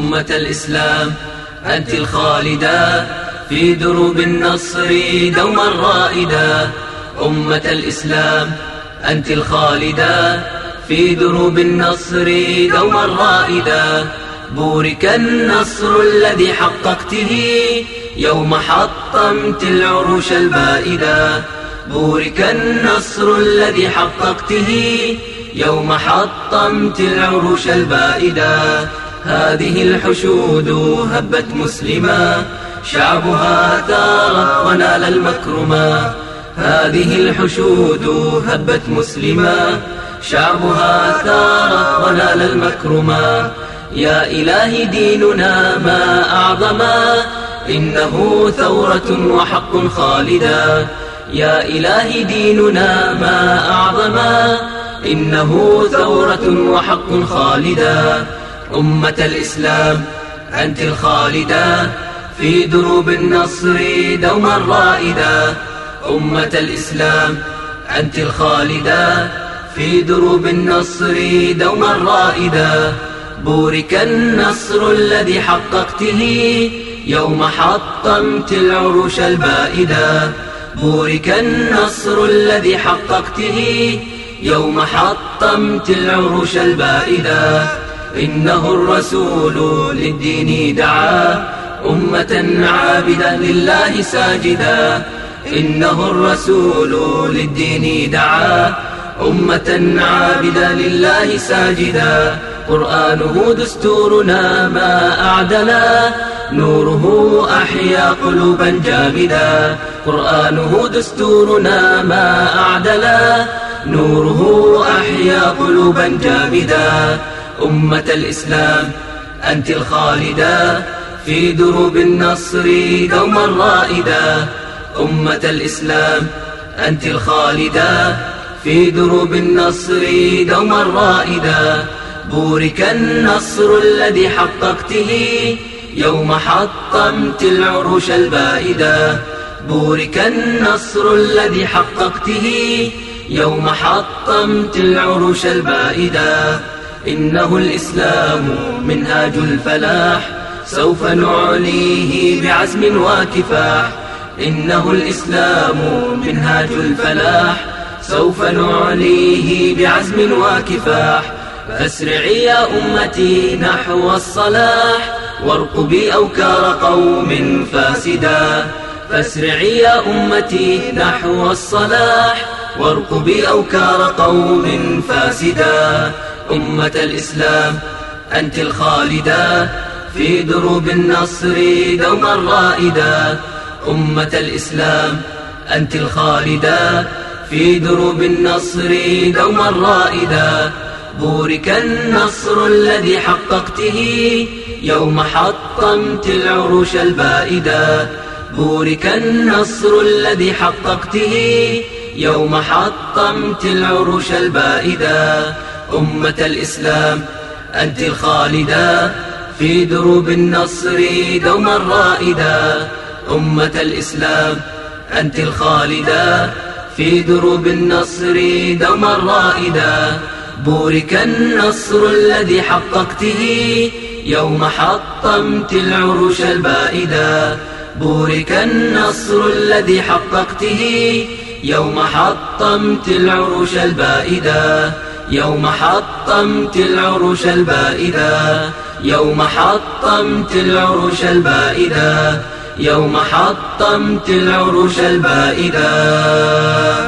أمة الإسلام أنت الخالدة في دروب النصر دوما رائدة. أمة الإسلام أنت الخالدة في دروب النصر دوما رائدة. بورك النصر الذي حققته يوم حطمت العروش البائدة. بورك النصر الذي حققته يوم حطمت العروش البائدة. هذه الحشود هبت مسلما شعبها ثار ونال المكرما. هذه الحشود هبت مسلما شعبها ثار ونال المكرما. يا إلهي ديننا ما أعظما إنه ثورة وحق خالدا. يا إلهي ديننا ما أعظما إنه ثورة وحق خالدا. أمة الإسلام أنت الخالدة في دروب النصر دوما رائدة. أمة الإسلام أنت الخالدة في دروب النصر دوما رائدة. بورك النصر الذي حققته يوم حطمت العروش البائدة. بورك النصر الذي حققته يوم حطمت العروش البائدة. إنه الرسول للدين دعا أمة عابدة لله ساجدا. إنه الرسول للدين دعا أمة عابدة لله ساجدا. قرآنه دستورنا ما أعدلا نوره أحيا قلوبا جامدا. قرآنه دستورنا ما أعدلا نوره أحيا قلوبا جامدا. أمة الإسلام أنت الخالدة في دروب النصر دوما رائدة. أمة الإسلام أنت الخالدة في دروب النصر دوما رائدة. بورك النصر الذي حققته يوم حطمت العروش البائدة. بورك النصر الذي حققته يوم حطمت العروش البائدة. إنه الإسلام منهاج الفلاح سوف نعليه بعزم وكفاح. إنه الإسلام منهاج الفلاح سوف نعليه بعزم وكفاح. فاسرعي يا أمتي نحو الصلاح وارقبي أوكار قوم فاسدا. فاسرعي يا أمتي نحو الصلاح وارقبي أوكار قوم فاسدا. أمة الإسلام أنت الخالدة في دروب النصر دوما رائدة. أمة الإسلام أنت الخالدة في دروب النصر دوما رائدة. بورك النصر الذي حققته يوم حطمت العروش البائدة. بورك النصر الذي حققته يوم حطمت العروش البائدة. أمة الإسلام أنت الخالدة في دروب النصر دوما رائدة. أمة الإسلام أنت الخالدة في دروب النصر دوما رائدة. بورك النصر الذي حققته يوم حطمت العروش البائدة. بورك النصر الذي حققته يوم حطمت العروش البائدة. يوم حطمت العروش البائدة. يوم حطمت العروش البائدة. يوم حطمت العروش البائدة.